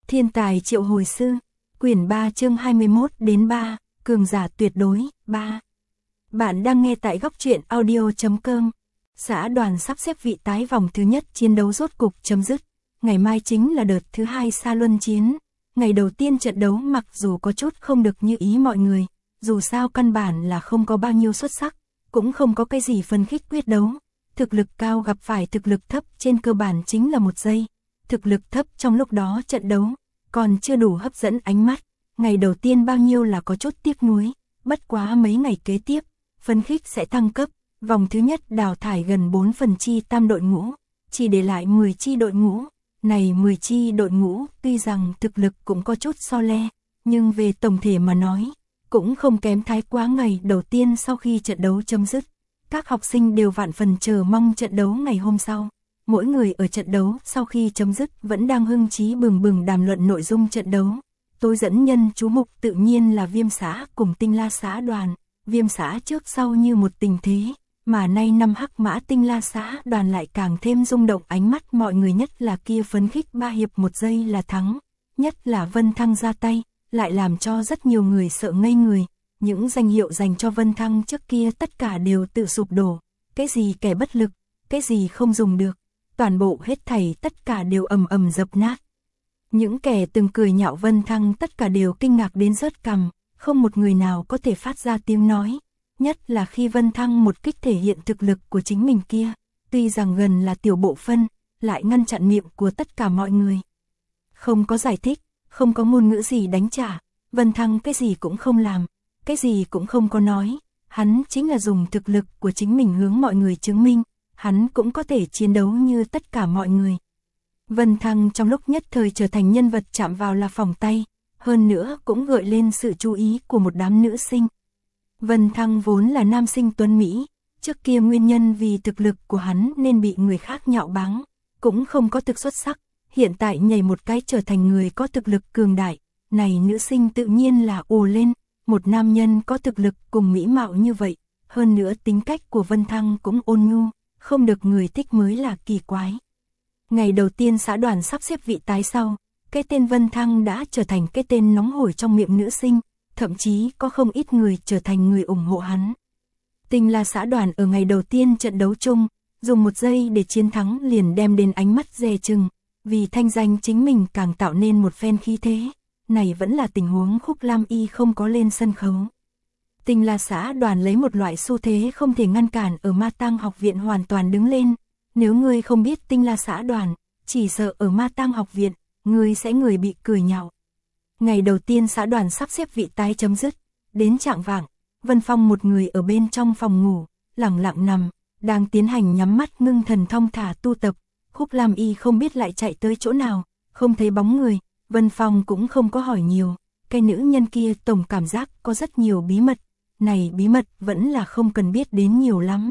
Thiên tài triệu hồi sư, quyển 3 chương 21 đến 3, cường giả tuyệt đối, 3. Bạn đang nghe tại góc truyện audio.com. Xã đoàn sắp xếp vị tái vòng thứ nhất chiến đấu rốt cục chấm dứt. Ngày mai chính là đợt thứ 2 Sa Luân chiến. Ngày đầu tiên trận đấu mặc dù có chút không được như ý mọi người, dù sao căn bản là không có bao nhiêu xuất sắc, cũng không có cái gì phân khích quyết đấu. Thực lực cao gặp phải thực lực thấp trên cơ bản chính là một giây. Thực lực thấp trong lúc đó trận đấu còn chưa đủ hấp dẫn ánh mắt. Ngày đầu tiên bao nhiêu là có chút tiếc nuối, bất quá mấy ngày kế tiếp, phân khích sẽ thăng cấp. Vòng thứ nhất đào thải gần 4 phần chi tam đội ngũ, chỉ để lại 10 chi đội ngũ. Này 10 chi đội ngũ tuy rằng thực lực cũng có chút so le, nhưng về tổng thể mà nói, cũng không kém thái quá. Ngày đầu tiên sau khi trận đấu chấm dứt, các học sinh đều vạn phần chờ mong trận đấu ngày hôm sau. Mỗi người ở trận đấu sau khi chấm dứt vẫn đang hưng trí bừng bừng đàm luận nội dung trận đấu. Tôi dẫn nhân chú mục tự nhiên là Viêm xã cùng Tinh La xã đoàn. Viêm xã trước sau như một tình thế, mà nay năm hắc mã Tinh La xã đoàn lại càng thêm rung động ánh mắt mọi người, nhất là kia phấn khích 3 hiệp 1 giây là thắng. Nhất là Vân Thăng ra tay, lại làm cho rất nhiều người sợ ngây người. Những danh hiệu dành cho Vân Thăng trước kia tất cả đều tự sụp đổ. Cái gì kẻ bất lực, cái gì không dùng được, toàn bộ hết thảy tất cả đều ầm ầm dập nát. Những kẻ từng cười nhạo Vân Thăng tất cả đều kinh ngạc đến rớt cằm, không một người nào có thể phát ra tiếng nói. Nhất là khi Vân Thăng một kích thể hiện thực lực của chính mình kia, tuy rằng gần là tiểu bộ phân, lại ngăn chặn miệng của tất cả mọi người. Không có giải thích, không có ngôn ngữ gì đánh trả, Vân Thăng cái gì cũng không làm, cái gì cũng không có nói, hắn chính là dùng thực lực của chính mình hướng mọi người chứng minh, hắn cũng có thể chiến đấu như tất cả mọi người. Vân Thăng trong lúc nhất thời trở thành nhân vật chạm vào là phòng tay, hơn nữa cũng gợi lên sự chú ý của một đám nữ sinh. Vân Thăng vốn là nam sinh tuấn Mỹ, trước kia nguyên nhân vì thực lực của hắn nên bị người khác nhạo báng, cũng không có thực xuất sắc, hiện tại nhảy một cái trở thành người có thực lực cường đại, này nữ sinh tự nhiên là ồ lên, một nam nhân có thực lực cùng mỹ mạo như vậy, hơn nữa tính cách của Vân Thăng cũng ôn nhu, không được người thích mới là kỳ quái. Ngày đầu tiên xã đoàn sắp xếp vị tái sau, cái tên Vân Thăng đã trở thành cái tên nóng hổi trong miệng nữ sinh, thậm chí có không ít người trở thành người ủng hộ hắn. Tinh La xã đoàn ở ngày đầu tiên trận đấu chung, dùng 1 giây để chiến thắng liền đem đến ánh mắt dè chừng, vì thanh danh chính mình càng tạo nên một phen khí thế. Này vẫn là tình huống Khúc Lam Y không có lên sân khấu. Tinh La xã đoàn lấy một loại xu thế không thể ngăn cản ở Ma Tang học viện hoàn toàn đứng lên. Nếu ngươi không biết Tinh La xã đoàn, chỉ sợ ở Ma Tang học viện, ngươi sẽ người bị cười nhạo. Ngày đầu tiên xã đoàn sắp xếp vị tái chấm dứt, đến trạng vạng, Vân Phong một người ở bên trong phòng ngủ, lẳng lặng nằm, đang tiến hành nhắm mắt ngưng thần thong thả tu tập. Khúc Lam Y không biết lại chạy tới chỗ nào, không thấy bóng người, Vân Phong cũng không có hỏi nhiều, cái nữ nhân kia tổng cảm giác có rất nhiều bí mật, này bí mật vẫn là không cần biết đến nhiều lắm.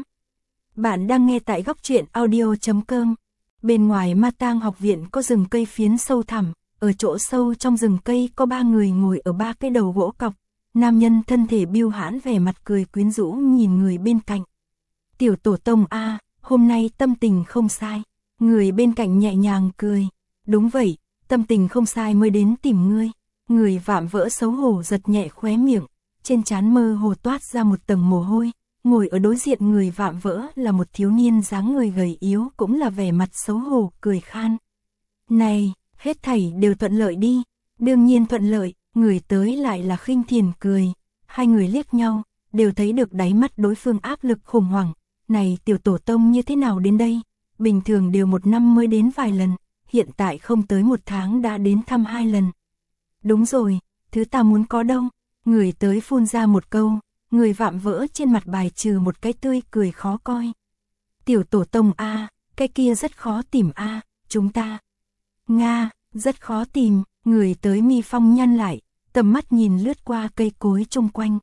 Bạn đang nghe tại góc truyện audio.com. Bên ngoài Ma Tang học viện có rừng cây phiến sâu thẳm, ở chỗ sâu trong rừng cây có 3 người ngồi ở 3 cái đầu gỗ cọc, nam nhân thân thể biêu hãn vẻ mặt cười quyến rũ nhìn người bên cạnh. Tiểu tổ tông a, hôm nay tâm tình không sai. Người bên cạnh nhẹ nhàng cười. Đúng vậy, tâm tình không sai mới đến tìm ngươi. Người vạm vỡ xấu hổ giật nhẹ khóe miệng, trên trán mơ hồ toát ra một tầng mồ hôi. Ngồi ở đối diện người vạm vỡ là một thiếu niên dáng người gầy yếu, cũng là vẻ mặt xấu hổ cười khan. Này, hết thảy đều thuận lợi đi. Đương nhiên thuận lợi, người tới lại là Khinh Thiền cười. Hai người liếc nhau, đều thấy được đáy mắt đối phương áp lực khủng hoảng. Này tiểu tổ tông như thế nào đến đây? Bình thường đều 1 năm mới đến vài lần, hiện tại không tới 1 tháng đã đến thăm 2 lần. Đúng rồi, thứ ta muốn có đâu? Người tới phun ra một câu, người vạm vỡ trên mặt bài trừ một cái tươi cười khó coi. Tiểu tổ tông a, cái kia rất khó tìm a, chúng ta. Nga, rất khó tìm, người tới mi phong nhăn lại, tầm mắt nhìn lướt qua cây cối chung quanh.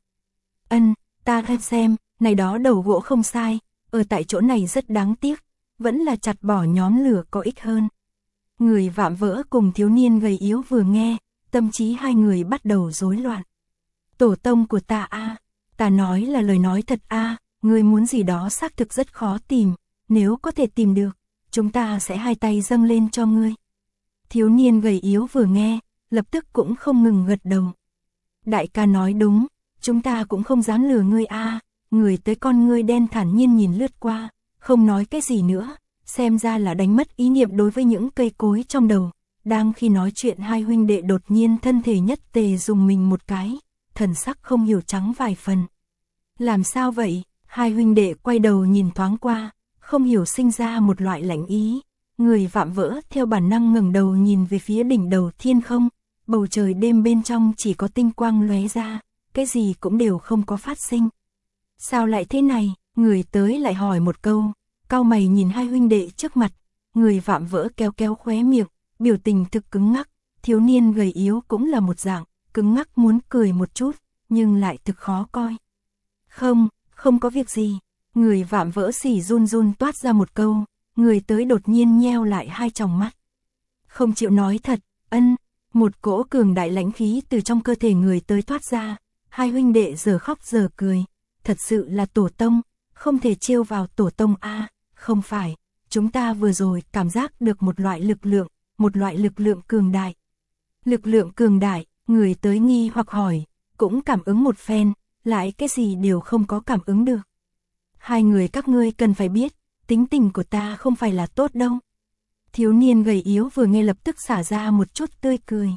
Ta xem, này đó đầu gỗ không sai, ở tại chỗ này rất đáng tiếc, vẫn là chặt bỏ nhóm lửa có ích hơn. Người vạm vỡ cùng thiếu niên gầy yếu vừa nghe, tâm trí hai người bắt đầu rối loạn. Tổ tông của ta a, ta nói là lời nói thật a, ngươi muốn gì đó xác thực rất khó tìm, nếu có thể tìm được, chúng ta sẽ hai tay dâng lên cho ngươi. Thiếu niên gầy yếu vừa nghe, lập tức cũng không ngừng gật đầu. Đại ca nói đúng, chúng ta cũng không dám lừa ngươi a. Người tới con ngươi đen thản nhiên nhìn lướt qua, không nói cái gì nữa, xem ra là đánh mất ý niệm đối với những cây cối trong đầu. Đang khi nói chuyện hai huynh đệ đột nhiên thân thể nhất tề dùng mình một cái, thần sắc không hiểu trắng vài phần. Làm sao vậy? Hai huynh đệ quay đầu nhìn thoáng qua, không hiểu sinh ra một loại lạnh ý. Người vạm vỡ theo bản năng ngẩng đầu nhìn về phía đỉnh đầu thiên không, bầu trời đêm bên trong chỉ có tinh quang lóe ra, cái gì cũng đều không có phát sinh. Sao lại thế này? Người tới lại hỏi một câu, cau mày nhìn hai huynh đệ trước mặt, người vạm vỡ kéo kéo khóe miệng, biểu tình thực cứng ngắc, thiếu niên gầy yếu cũng là một dạng, cứng ngắc muốn cười một chút, nhưng lại thực khó coi. Không có việc gì, người vạm vỡ xỉ run run toát ra một câu, người tới đột nhiên nheo lại hai tròng mắt. Không chịu nói thật, một cỗ cường đại lãnh khí từ trong cơ thể người tới thoát ra, hai huynh đệ giờ khóc giờ cười, thật sự là tổ tông, không thể trêu vào tổ tông a. Không phải, chúng ta vừa rồi cảm giác được một loại lực lượng cường đại. Lực lượng cường đại, người tới nghi hoặc hỏi, cũng cảm ứng một phen, lại cái gì đều không có cảm ứng được. Hai người các ngươi cần phải biết, tính tình của ta không phải là tốt đâu. Thiếu niên gầy yếu vừa nghe lập tức xả ra một chút tươi cười.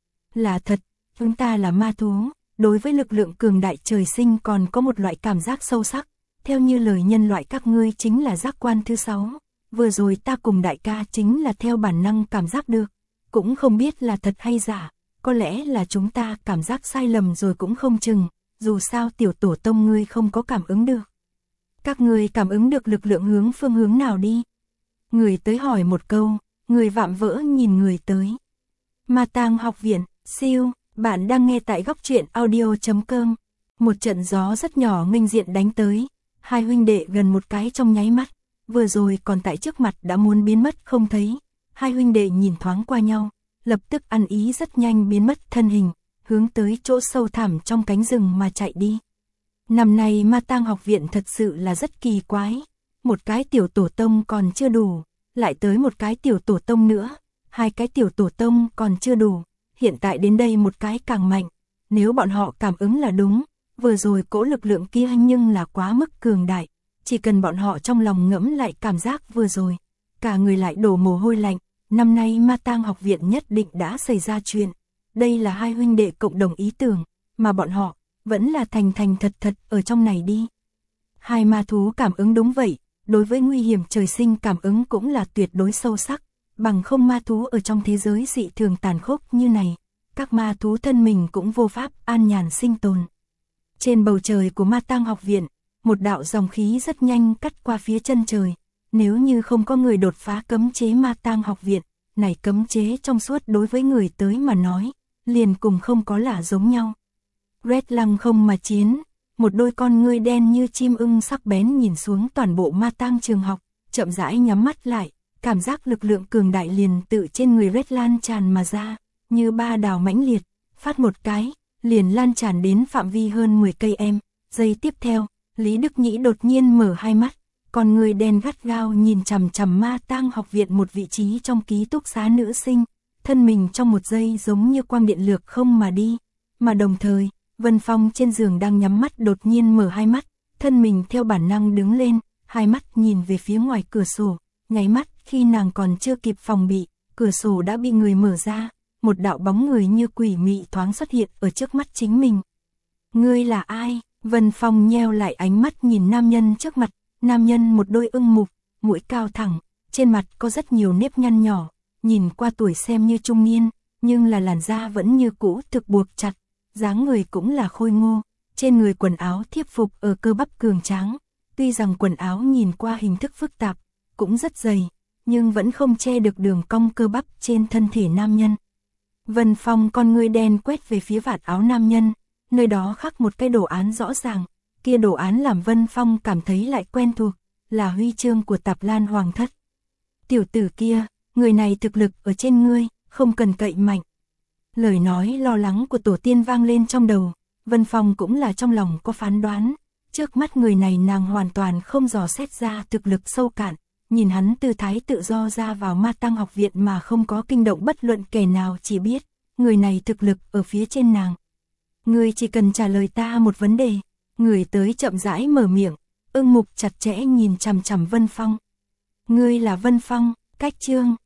Là thật, chúng ta là ma thú, đối với lực lượng cường đại trời sinh còn có một loại cảm giác sâu sắc, theo như lời nhân loại các ngươi chính là giác quan thứ 6, vừa rồi ta cùng đại ca chính là theo bản năng cảm giác được, cũng không biết là thật hay giả, có lẽ là chúng ta cảm giác sai lầm rồi cũng không chừng, dù sao tiểu tổ tông ngươi không có cảm ứng được. Các ngươi cảm ứng được lực lượng phương hướng nào đi? Người tới hỏi một câu, người vạm vỡ nhìn người tới. Ma Tang học viện, siêu, bạn đang nghe tại góc truyện audio.com. Một trận gió rất nhỏ nghênh diện đánh tới, hai huynh đệ gần một cái trong nháy mắt, vừa rồi còn tại trước mặt đã muốn biến mất không thấy. Hai huynh đệ nhìn thoáng qua nhau, lập tức ăn ý rất nhanh biến mất thân hình, hướng tới chỗ sâu thẳm trong cánh rừng mà chạy đi. Năm nay Ma Tang học viện thật sự là rất kỳ quái, một cái tiểu tổ tông còn chưa đủ, lại tới một cái tiểu tổ tông nữa, hai cái tiểu tổ tông còn chưa đủ, hiện tại đến đây một cái càng mạnh, nếu bọn họ cảm ứng là đúng, vừa rồi cỗ lực lượng kia nhưng là quá mức cường đại, chỉ cần bọn họ trong lòng ngẫm lại cảm giác vừa rồi, cả người lại đổ mồ hôi lạnh, năm nay Ma Tang học viện nhất định đã xảy ra chuyện, đây là hai huynh đệ cộng đồng ý tưởng, mà bọn họ vẫn là thành thật ở trong này đi. Hai ma thú cảm ứng đúng vậy, đối với nguy hiểm trời sinh cảm ứng cũng là tuyệt đối sâu sắc, bằng không ma thú ở trong thế giới dị thường tàn khốc như này, các ma thú thân mình cũng vô pháp an nhàn sinh tồn. Trên bầu trời của Ma Tang học viện, một đạo dòng khí rất nhanh cắt qua phía chân trời, nếu như không có người đột phá cấm chế Ma Tang học viện, này cấm chế trong suốt đối với người tới mà nói, liền cùng không có là giống nhau. Red lăng không mà chiến, một đôi con ngươi đen như chim ưng sắc bén nhìn xuống toàn bộ Ma Tang trường học, chậm rãi nhắm mắt lại, cảm giác lực lượng cường đại liền tự trên người Red lan tràn mà ra, như ba đào mãnh liệt, phát một cái, liền lan tràn đến phạm vi hơn 10 cây em. Giây tiếp theo, Lý Đức Nhĩ đột nhiên mở hai mắt, con người đen gắt gao nhìn chằm chằm Ma Tang học viện một vị trí trong ký túc xá nữ sinh, thân mình trong một giây giống như quang điện lược không mà đi, mà đồng thời, Vân Phong trên giường đang nhắm mắt đột nhiên mở hai mắt, thân mình theo bản năng đứng lên, hai mắt nhìn về phía ngoài cửa sổ, nháy mắt khi nàng còn chưa kịp phòng bị, cửa sổ đã bị người mở ra, một đạo bóng người như quỷ mị thoáng xuất hiện ở trước mắt chính mình. Ngươi là ai? Vân Phong nheo lại ánh mắt nhìn nam nhân trước mặt, nam nhân một đôi ưng mục, mũi cao thẳng, trên mặt có rất nhiều nếp nhăn nhỏ, nhìn qua tuổi xem như trung niên, nhưng là làn da vẫn như cũ thực buộc chặt, dáng người cũng là khôi ngô, trên người quần áo thiếp phục ở cơ bắp cường tráng, tuy rằng quần áo nhìn qua hình thức phức tạp, cũng rất dày, nhưng vẫn không che được đường cong cơ bắp trên thân thể nam nhân. Vân Phong con ngươi đen quét về phía vạt áo nam nhân, nơi đó khắc một cái đồ án rõ ràng, kia đồ án làm Vân Phong cảm thấy lại quen thuộc, là huy chương của Tạp Lan Hoàng thất. Tiểu tử kia, người này thực lực ở trên ngươi, không cần cậy mạnh. Lời nói lo lắng của tổ tiên vang lên trong đầu, Vân Phong cũng là trong lòng có phán đoán, trước mắt người này nàng hoàn toàn không dò xét ra thực lực sâu cạn, nhìn hắn tư thái tự do ra vào ma tăng học viện mà không có kinh động bất luận kẻ nào, chỉ biết, người này thực lực ở phía trên nàng. Ngươi chỉ cần trả lời ta một vấn đề. Người tới chậm rãi mở miệng, Ưng Mục chặt chẽ nhìn chằm chằm Vân Phong. Ngươi là Vân Phong, Cách Chương,